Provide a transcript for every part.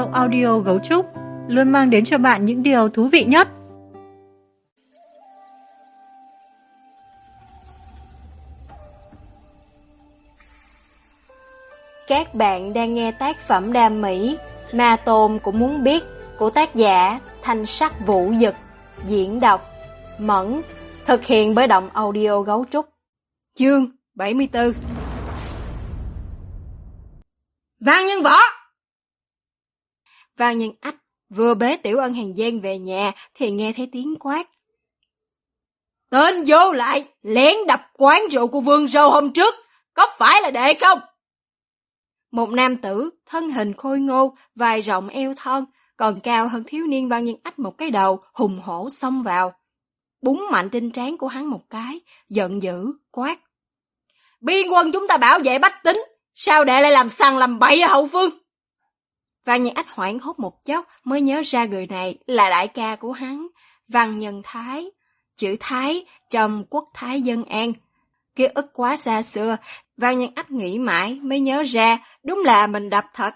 audio Gấu Trúc luôn mang đến cho bạn những điều thú vị nhất. Các bạn đang nghe tác phẩm đam mỹ Ma Tôn Cũng Muốn Biết của tác giả Thanh Sắc Vũ Dực, diễn đọc Mẫn, thực hiện bởi Động Audio Gấu Trúc. Chương 74. Văn Nhân Võ! Văn Nhân Ách vừa bế Tiểu Ân Hàn Giang về nhà thì nghe thấy tiếng quát. Tên vô lại, lén đập quán rượu của Vương Râu hôm trước, có phải là đệ không? Một nam tử, thân hình khôi ngô, vai rộng eo thon, còn cao hơn thiếu niên Văn Nhân Ách một cái đầu, hùng hổ xông vào. Búng mạnh trên trán của hắn một cái, giận dữ, quát. Biên quân chúng ta bảo vệ bách tính, sao đệ lại làm sằng làm bậy ở hậu phương? Văn Nhân Ách hoảng hốt một chốc mới nhớ ra người này là đại ca của hắn, Văn Nhân Thái. Chữ Thái trong quốc Thái Dân An. Ký ức quá xa xưa, Văn Nhân Ách nghĩ mãi mới nhớ ra đúng là mình đập thật.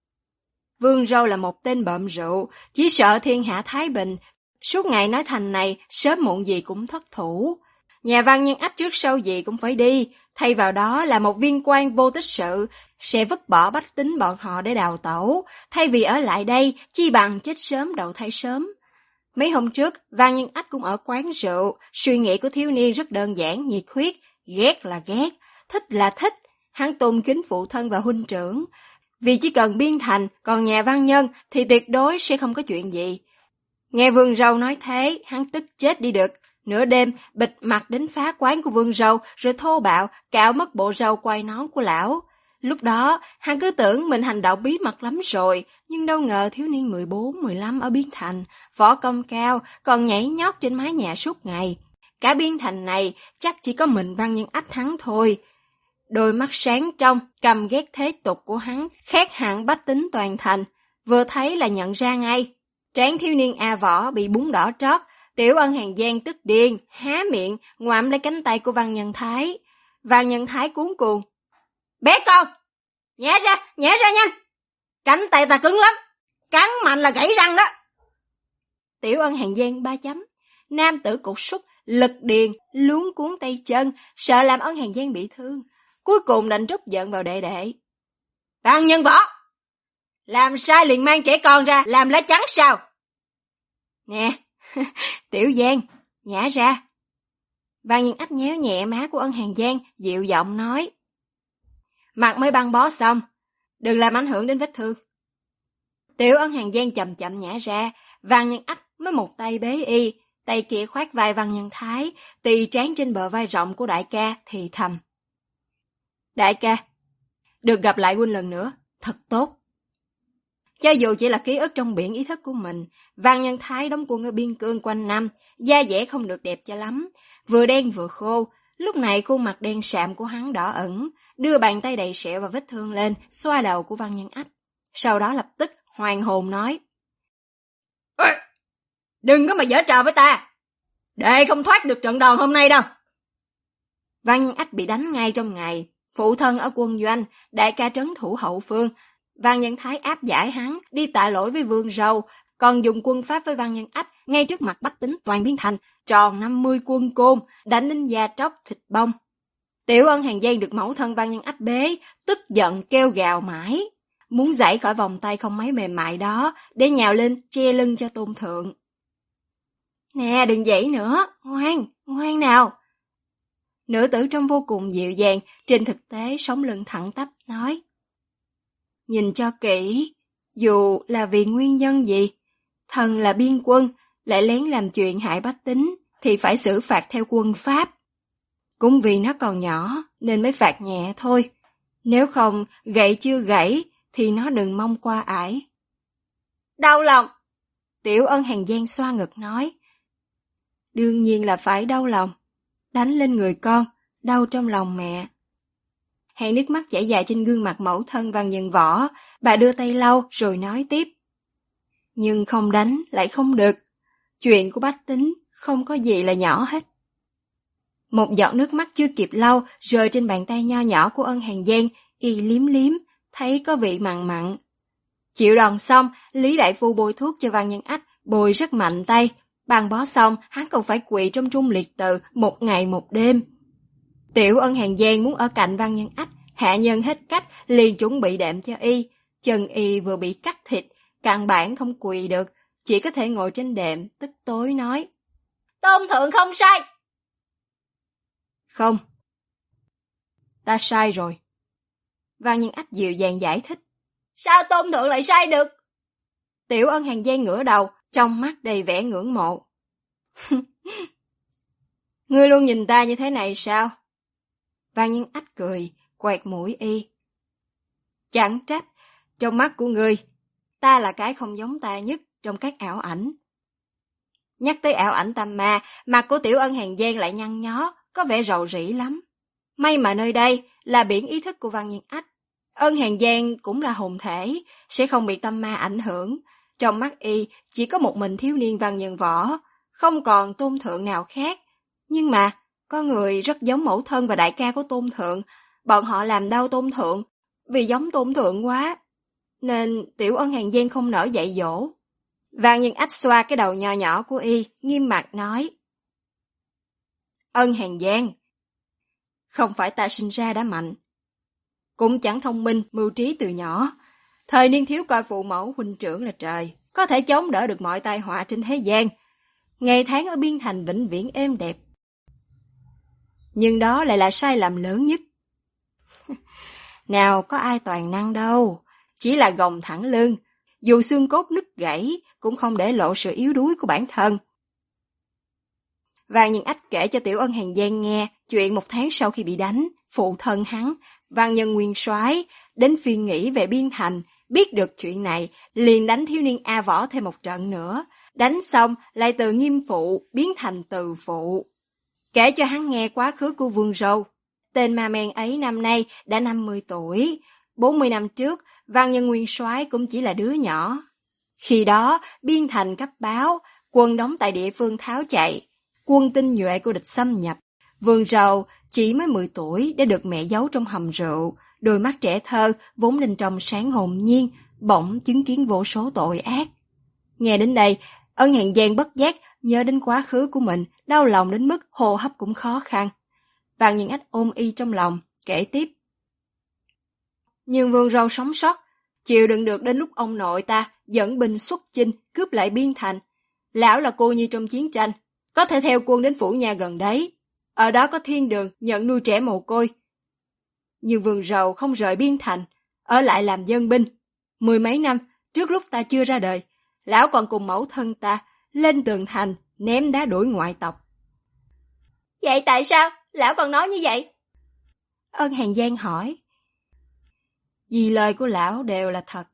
Vương Râu là một tên bợm rượu, chỉ sợ thiên hạ thái bình, suốt ngày nói thành này sớm muộn gì cũng thất thủ. Nhà Văn Nhân Ách trước sau gì cũng phải đi, thay vào đó là một viên quan vô tích sự, sẽ vứt bỏ bách tính bọn họ để đào tẩu, thay vì ở lại đây chi bằng chết sớm đậu thai sớm. Mấy hôm trước, Văn Nhân Ách cũng ở quán rượu, suy nghĩ của thiếu niên rất đơn giản, nhiệt huyết, ghét là ghét, thích là thích, hắn tôn kính phụ thân và huynh trưởng. Vì chỉ cần biên thành, còn nhà Văn Nhân thì tuyệt đối sẽ không có chuyện gì. Nghe Vương Râu nói thế, hắn tức chết đi được. Nửa đêm, bịt mặt đến phá quán của Vương Râu, rồi thô bạo, cạo mất bộ râu quai nón của lão. Lúc đó, hắn cứ tưởng mình hành động bí mật lắm rồi, nhưng đâu ngờ thiếu niên 14-15 ở Biên Thành, võ công cao, còn nhảy nhót trên mái nhà suốt ngày. Cả Biên Thành này chắc chỉ có mình Văn Nhân Ách hắn thôi. Đôi mắt sáng trong, căm ghét thế tục của hắn, khác hẳn bách tính toàn thành, vừa thấy là nhận ra ngay. Trán thiếu niên A Võ bị bún đỏ trót, Tiểu Ân Hàn Giang tức điên, há miệng, ngoạm lấy cánh tay của Văn Nhân Thái. Văn Nhân Thái cuống cuồng. Bé con! Nhả ra nhanh! Cánh tay ta cứng lắm, cắn mạnh là gãy răng đó. Tiểu Ân Hàn Giang 3 chấm. Nam tử cục súc, lực điền, luống cuốn tay chân, sợ làm Ân Hàn Giang bị thương. Cuối cùng đành trút giận vào đệ đệ. Văn Nhân Võ! Làm sai liền mang trẻ con ra, làm lá chắn sao? Nè, Tiểu Giang, nhả ra. Văn Nhân Ách nhéo nhẹ má của Ân Hàn Giang, dịu giọng nói. Mặt mới băng bó xong, đừng làm ảnh hưởng đến vết thương. Tiểu Ân Hàn Giang chậm chậm nhả ra, Văn Nhân Ách mới một tay bế y, tay kia khoác vai Văn Nhân Thái, tì trán trên bờ vai rộng của đại ca thì thầm. Đại ca, được gặp lại huynh lần nữa, thật tốt. Cho dù chỉ là ký ức trong biển ý thức của mình, Văn Nhân Thái đóng quân ở biên cương quanh năm, da dẻ không được đẹp cho lắm, vừa đen vừa khô, lúc này khuôn mặt đen sạm của hắn đỏ ẩn, đưa bàn tay đầy sẹo và vết thương lên, xoa đầu của Văn Nhân Ách. Sau đó lập tức hoàn hồn nói. Đừng có mà giở trò với ta, đệ không thoát được trận đòn hôm nay đâu. Văn Nhân Ách bị đánh ngay trong ngày, phụ thân ở quân doanh, đại ca trấn thủ hậu phương. Văn Nhân Thái áp giải hắn, đi tạ lỗi với Vương Râu, còn dùng quân pháp với Văn Nhân Ách, ngay trước mặt bách tính toàn Biên Thành, tròn 50 quân côn, đánh đến da tróc thịt bong. Tiểu Ân Hàn Giang được mẫu thân Văn Nhân Ách bế, tức giận kêu gào mãi, muốn giãy khỏi vòng tay không mấy mềm mại đó, để nhào lên che lưng cho Tôn Thượng. Nè, đừng giãy nữa, ngoan nào. Nữ tử trông vô cùng dịu dàng, trên thực tế sống lưng thẳng tắp, nói. Nhìn cho kỹ, dù là vì nguyên nhân gì, thần là biên quân, lại lén làm chuyện hại bách tính, thì phải xử phạt theo quân pháp. Cũng vì nó còn nhỏ, nên mới phạt nhẹ thôi. Nếu không, gậy chưa gãy, thì nó đừng mong qua ải. Đau lòng! Tiểu Ân Hàn Giang xoa ngực nói. Đương nhiên là phải đau lòng. Đánh lên người con, đau trong lòng mẹ. Hai nước mắt chảy dài trên gương mặt mẫu thân Văn Nhân Võ, bà đưa tay lau rồi nói tiếp. Nhưng không đánh lại không được. Chuyện của bách tính không có gì là nhỏ hết. Một giọt nước mắt chưa kịp lau rơi trên bàn tay nho nhỏ của Ân Hàn Giang, y liếm liếm, thấy có vị mặn mặn. Chịu đòn xong, Lý đại phu bôi thuốc cho Văn Nhân Ách, bôi rất mạnh tay. Băng bó xong, hắn còn phải quỳ trong trung liệt tự 1 ngày 1 đêm. Tiểu Ân Hàn Giang muốn ở cạnh Văn Nhân Ách, hạ nhân hết cách, liền chuẩn bị đệm cho y. Chân y vừa bị cắt thịt, căn bản không quỳ được, chỉ có thể ngồi trên đệm, tức tối nói. Tôn thượng không sai. Không. Ta sai rồi. Văn Nhân Ách dịu dàng giải thích. Sao Tôn thượng lại sai được? Tiểu Ân Hàn Giang ngửa đầu, trong mắt đầy vẻ ngưỡng mộ. Ngươi luôn nhìn ta như thế này sao? Văn Nhân Ách cười, quẹt mũi y. Chẳng trách, trong mắt của ngươi, ta là cái không giống ta nhất trong các ảo ảnh. Nhắc tới ảo ảnh tam ma, mặt của Tiểu Ân Hàn Giang lại nhăn nhó, có vẻ rầu rĩ lắm. May mà nơi đây là biển ý thức của Văn Nhân Ách. Ân Hàn Giang cũng là hồn thể, sẽ không bị tâm ma ảnh hưởng. Trong mắt y chỉ có một mình thiếu niên Văn Nhân Võ, không còn tôn thượng nào khác. Nhưng mà, có người rất giống mẫu thân và đại ca của tôn thượng, bọn họ làm đau tôn thượng, vì giống tôn thượng quá. Nên Tiểu Ân Hàn Giang không nỡ dạy dỗ. Văn Nhân Ách xoa cái đầu nho nhỏ của y, nghiêm mặt nói. Ân Hàn Giang, không phải ta sinh ra đã mạnh, cũng chẳng thông minh, mưu trí từ nhỏ. Thời niên thiếu coi phụ mẫu huynh trưởng là trời, có thể chống đỡ được mọi tai họa trên thế gian. Ngày tháng ở Biên Thành vĩnh viễn êm đẹp. Nhưng đó lại là sai lầm lớn nhất. Nào có ai toàn năng đâu, chỉ là gồng thẳng lưng, dù xương cốt nứt gãy cũng không để lộ sự yếu đuối của bản thân. Văn Nhân Ách kể cho Tiểu Ân Hàn Giang nghe chuyện 1 tháng sau khi bị đánh, phụ thân hắn, Văn Nhân Nguyên Soái đến phiên nghỉ về Biên Thành, biết được chuyện này, liền đánh thiếu niên A Võ thêm một trận nữa, đánh xong lại từ nghiêm phụ biến thành từ phụ. Kể cho hắn nghe quá khứ của Vương Râu. Tên ma men ấy năm nay đã 50 tuổi, 40 năm trước, Văn Nhân Nguyên Soái cũng chỉ là đứa nhỏ. Khi đó, Biên Thành cấp báo, quân đóng tại địa phương tháo chạy, quân tinh nhuệ của địch xâm nhập. Vương Râu chỉ mới 10 tuổi đã được mẹ giấu trong hầm rượu, đôi mắt trẻ thơ vốn nên trong sáng hồn nhiên, bỗng chứng kiến vô số tội ác. Nghe đến đây, Ân Hàn Giang bất giác nhớ đến quá khứ của mình, đau lòng đến mức hô hấp cũng khó khăn. Văn Nhân Ách ôm y trong lòng, kể tiếp. Nhưng Vương Râu sống sót, chịu đựng được đến lúc ông nội ta dẫn binh xuất chinh cướp lại Biên Thành. Lão là cô nhi trong chiến tranh, có thể theo quân đến phủ nhà gần đấy. Ở đó có thiên đường nhận nuôi trẻ mồ côi. Nhưng Vương Râu không rời Biên Thành, ở lại làm dân binh. 10 mấy năm trước lúc ta chưa ra đời, lão còn cùng mẫu thân ta lên tường thành ném đá đuổi ngoại tộc. Vậy tại sao lão còn nói như vậy? Ân Hàn Giang hỏi. Vì lời của lão đều là thật.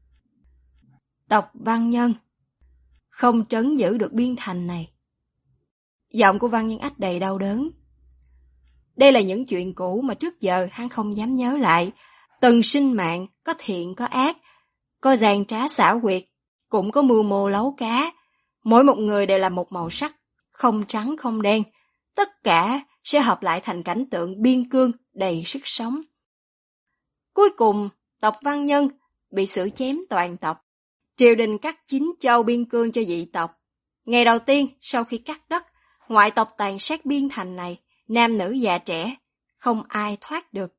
Tộc Văn Nhân không trấn giữ được Biên Thành này. Giọng của Văn Nhân Ách đầy đau đớn. Đây là những chuyện cũ mà trước giờ hắn không dám nhớ lại. Từng sinh mạng có thiện có ác, có gian trá xảo quyệt, cũng có mưu mô lấu cá. Mỗi một người đều là một màu sắc, không trắng không đen. Tất cả sẽ hợp lại thành cảnh tượng biên cương đầy sức sống. Cuối cùng, tộc Văn Nhân bị xử chém toàn tộc. Triều đình cắt 9 châu biên cương cho dị tộc. Ngày đầu tiên sau khi cắt đất, ngoại tộc tàn sát Biên Thành này, nam nữ già trẻ, không ai thoát được.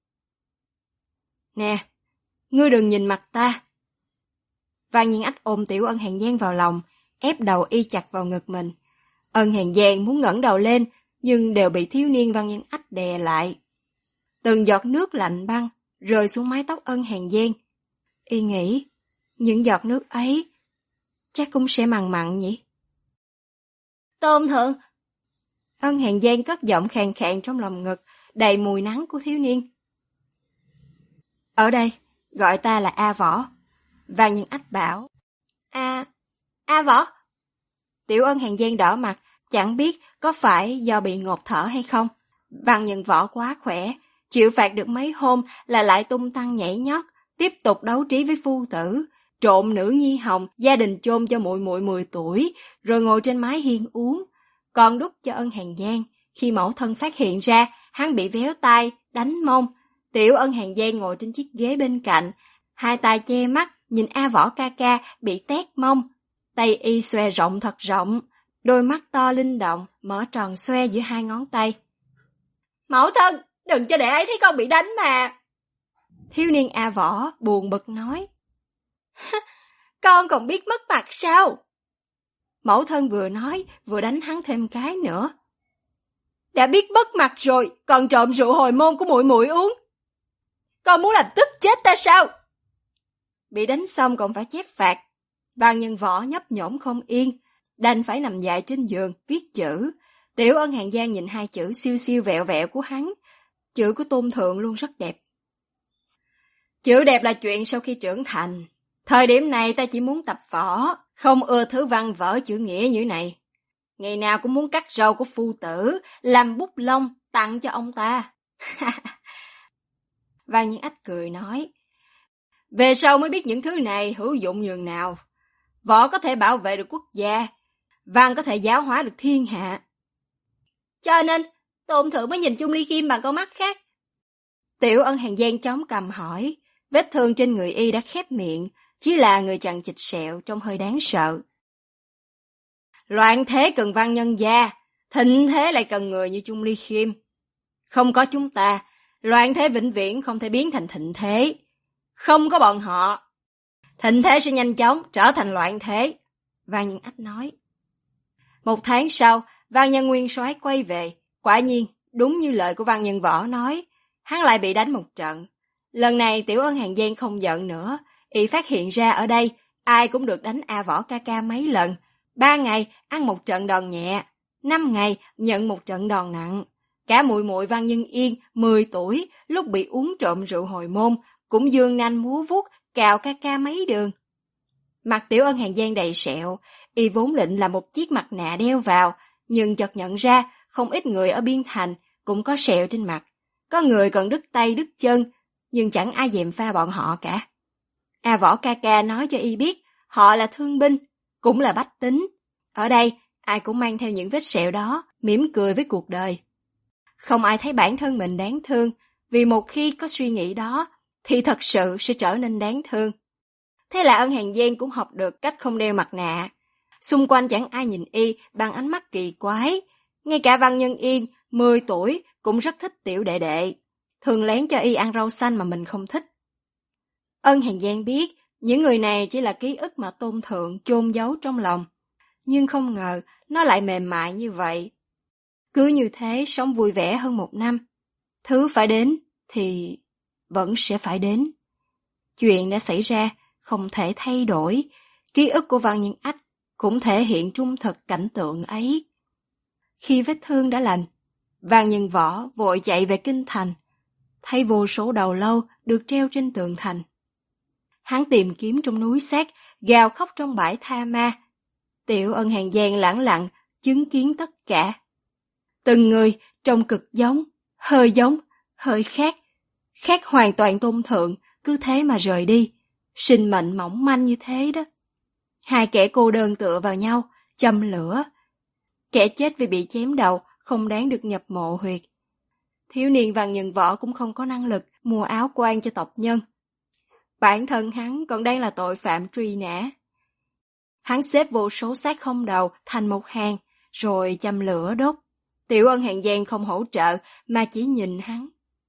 Nè, ngươi đừng nhìn mặt ta. Văn Nhân Ách ôm Tiểu Ân Hàn Giang vào lòng, ép đầu y chặt vào ngực mình. Ân Hàn Giang muốn ngẩng đầu lên, nhưng đều bị thiếu niên Văn Nhân Ách đè lại. Từng giọt nước lạnh băng rơi xuống mái tóc Ân Hàn Giang. Y nghĩ, những giọt nước ấy chắc cũng sẽ mặn mặn nhỉ? Tôn thượng! Ân Hàn Giang cất giọng khàn khàn trong lòng ngực, đầy mùi nắng của thiếu niên. Ở đây, gọi ta là A Võ. Văn Nhân Ách bảo. A Võ? Tiểu Ân Hàn Giang đỏ mặt, chẳng biết có phải do bị ngột thở hay không. Văn Nhân Võ quá khỏe, chịu phạt được mấy hôm là lại tung tăng nhảy nhót, tiếp tục đấu trí với phu tử, trộn nữ nhi hồng, gia đình chôn cho muội muội 10 tuổi, rồi ngồi trên mái hiên uống. Còn đút cho Ân Hàn Giang, khi mẫu thân phát hiện ra, hắn bị véo tai, đánh mông. Tiểu Ân Hàn Giang ngồi trên chiếc ghế bên cạnh, hai tay che mắt, nhìn A Võ ca ca bị tét mông, tay y xòe rộng thật rộng, đôi mắt to linh động, mở tròn xoe giữa hai ngón tay. Mẫu thân, đừng cho đệ ấy thấy con bị đánh mà. Thiếu niên A Võ buồn bực nói. Con còn biết mất mặt sao? Mẫu thân vừa nói, vừa đánh hắn thêm cái nữa. Đã biết mất mặt rồi, còn trộm rượu hồi môn của muội muội uống. Con muốn làm tức chết ta sao? Bị đánh xong còn phải chép phạt. Văn Nhân Võ nhấp nhổm không yên, đành phải nằm dại trên giường, viết chữ. Tiểu Ân Hàng Giang nhìn hai chữ siêu siêu vẹo vẹo của hắn. Chữ của Tôn Thượng luôn rất đẹp. Chữ đẹp là chuyện sau khi trưởng thành. Thời điểm này ta chỉ muốn tập võ, không ưa thứ văn vở chữ nghĩa như này. Ngày nào cũng muốn cắt râu của phu tử, làm bút lông, tặng cho ông ta. Văn Nhân Ách cười nói. Về sau mới biết những thứ này hữu dụng nhường nào. Võ có thể bảo vệ được quốc gia, văn có thể giáo hóa được thiên hạ. Cho nên, Tôn Thượng mới nhìn Chung Ly Khiêm bằng con mắt khác. Tiểu Ân Hàng Giang chống cằm hỏi, vết thương trên người y đã khép miệng, chỉ là người chằng chịt sẹo trông hơi đáng sợ. Loạn thế cần văn nhân gia, thịnh thế lại cần người như Chung Ly Khiêm. Không có chúng ta, loạn thế vĩnh viễn không thể biến thành thịnh thế. Không có bọn họ, thịnh thế sẽ nhanh chóng trở thành loạn thế. Văn Nhân Ách nói. 1 tháng sau, Văn Nhân Nguyên Soái quay về. Quả nhiên, đúng như lời của Văn Nhân Võ nói, hắn lại bị đánh một trận. Lần này Tiểu Ân Hàng Giang không giận nữa, y phát hiện ra ở đây, ai cũng được đánh A Võ ca ca mấy lần. 3 ngày ăn một trận đòn nhẹ, 5 ngày nhận một trận đòn nặng. Cả muội muội Văn Nhân Yên, 10 tuổi, lúc bị uống trộm rượu hồi môn, cũng dương nanh múa vuốt, cào ca ca mấy đường. Mặt Tiểu Ân Hàng Giang đầy sẹo, y vốn định là một chiếc mặt nạ đeo vào, nhưng chợt nhận ra không ít người ở Biên Thành cũng có sẹo trên mặt. Có người còn đứt tay đứt chân, nhưng chẳng ai gièm pha bọn họ cả. A Võ ca ca nói cho y biết, họ là thương binh, cũng là bách tính. Ở đây, ai cũng mang theo những vết sẹo đó, mỉm cười với cuộc đời. Không ai thấy bản thân mình đáng thương, vì một khi có suy nghĩ đó, thì thật sự sẽ trở nên đáng thương. Thế là Ân Hàng Giang cũng học được cách không đeo mặt nạ. Xung quanh chẳng ai nhìn y bằng ánh mắt kỳ quái. Ngay cả Văn Nhân Yên, 10 tuổi, cũng rất thích tiểu đệ đệ. Thường lén cho y ăn rau xanh mà mình không thích. Ân Hàng Giang biết, những người này chỉ là ký ức mà Tôn Thượng chôn giấu trong lòng. Nhưng không ngờ, nó lại mềm mại như vậy. Cứ như thế sống vui vẻ hơn 1 năm. Thứ phải đến thì vẫn sẽ phải đến. Chuyện đã xảy ra, không thể thay đổi. Ký ức của Văn Nhân Ách cũng thể hiện trung thực cảnh tượng ấy. Khi vết thương đã lành, Văn Nhân Võ vội chạy về kinh thành, thấy vô số đầu lâu được treo trên tường thành. Hắn tìm kiếm trong núi xác, gào khóc trong bãi tha ma. Tiểu Ân Hàng Giang lẳng lặng chứng kiến tất cả. Từng người trông cực giống, hơi khác. Khác hoàn toàn Tôn Thượng, cứ thế mà rời đi. Sinh mệnh mỏng manh như thế đó. Hai kẻ cô đơn tựa vào nhau, châm lửa. Kẻ chết vì bị chém đầu, không đáng được nhập mộ huyệt. Thiếu niên Văn Nhân Võ cũng không có năng lực mua áo quan cho tộc nhân. Bản thân hắn còn đang là tội phạm truy nã. Hắn xếp vô số xác không đầu thành một hàng, rồi châm lửa đốt. Tiểu Ân Hàng Giang không hỗ trợ, mà chỉ nhìn hắn.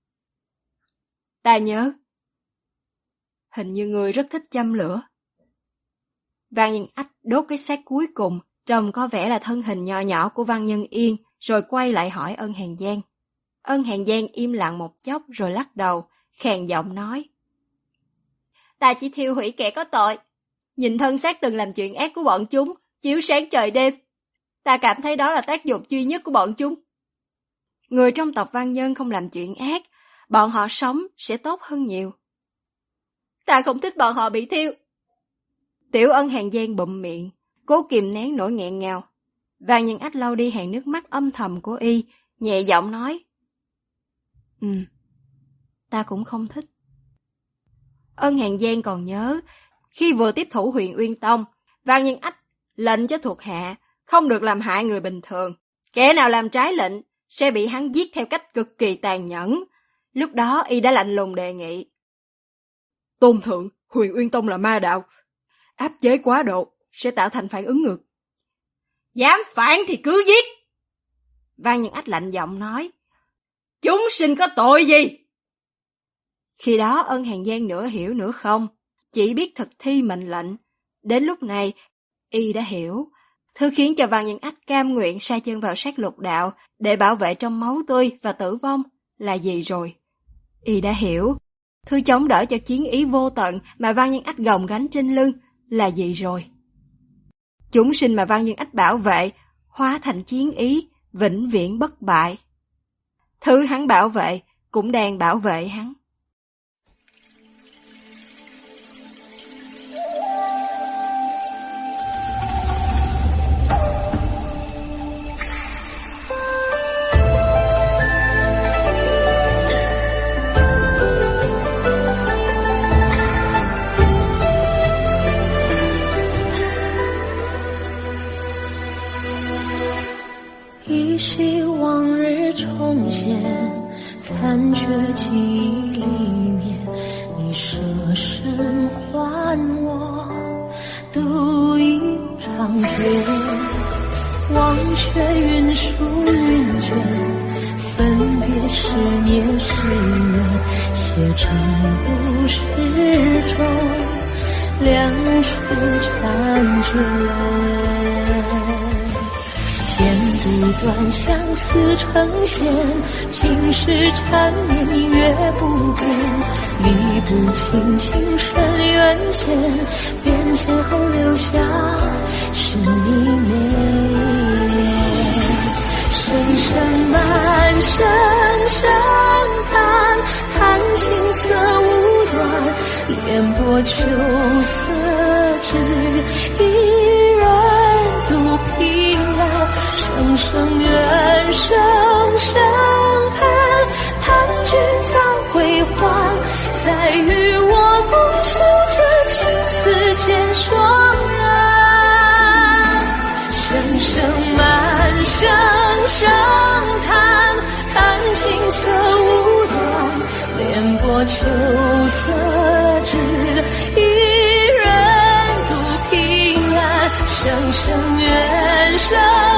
Ta nhớ, hình như người rất thích châm lửa. Văn Nhân Ách đốt cái xác cuối cùng, trông có vẻ là thân hình nhỏ nhỏ của Văn Nhân Yên, rồi quay lại hỏi Ân Hàng Giang. Ân Hàng Giang im lặng một chốc rồi lắc đầu, khàn giọng nói. Ta chỉ thiêu hủy kẻ có tội. Nhìn thân xác từng làm chuyện ác của bọn chúng, chiếu sáng trời đêm. Ta cảm thấy đó là tác dụng duy nhất của bọn chúng. Người trong tộc Văn Nhân không làm chuyện ác, bọn họ sống sẽ tốt hơn nhiều. Ta không thích bọn họ bị thiêu. Tiểu Ân Hàng Giang bụm miệng, cố kìm nén nỗi nghẹn ngào. Văn Nhân Ách lau đi hàng nước mắt âm thầm của y, nhẹ giọng nói. Ta cũng không thích. Ân Hàng Giang còn nhớ, khi vừa tiếp thủ huyện Uyên Tông, Văn Nhân Ách lệnh cho thuộc hạ không được làm hại người bình thường. Kẻ nào làm trái lệnh sẽ bị hắn giết theo cách cực kỳ tàn nhẫn. Lúc đó y đã lạnh lùng đề nghị. tôn thượng, Huyền Uyên Tông là ma đạo. Áp chế quá độ sẽ tạo thành phản ứng ngược. Dám phản thì cứ giết. Văn Nhân Ách lạnh giọng nói. Chúng sinh có tội gì? Khi đó Ân Hàn Giang nửa hiểu nửa không, chỉ biết thực thi mệnh lệnh. Đến lúc này, y đã hiểu. Thứ khiến cho Văn Nhân Ách cam nguyện sa chân vào sát lục đạo để bảo vệ trong máu tươi và tử vong là gì rồi. Y đã hiểu. Thứ chống đỡ cho chiến ý vô tận mà Văn Nhân Ách gồng gánh trên lưng là gì rồi. Chúng sinh mà Văn Nhân Ách bảo vệ hóa thành chiến ý vĩnh viễn bất bại. Thứ hắn bảo vệ cũng đang bảo vệ hắn. 依稀往日重现，残缺记忆里面，你舍身还我独一场劫。忘却云舒云卷，分别是年是月，写成故事中两处婵娟。剪不断相思成线，情是缠绵你越不变，理不清情深缘浅，变迁后留下是你美。声声满声声叹，叹青涩无端，烟波秋色只一人独凭栏。声声怨，声声恨，叹君早归还，再与我共守这青丝渐霜染。声声满，声声叹，叹青涩无端，莲波秋色只一人独凭栏。声声怨，声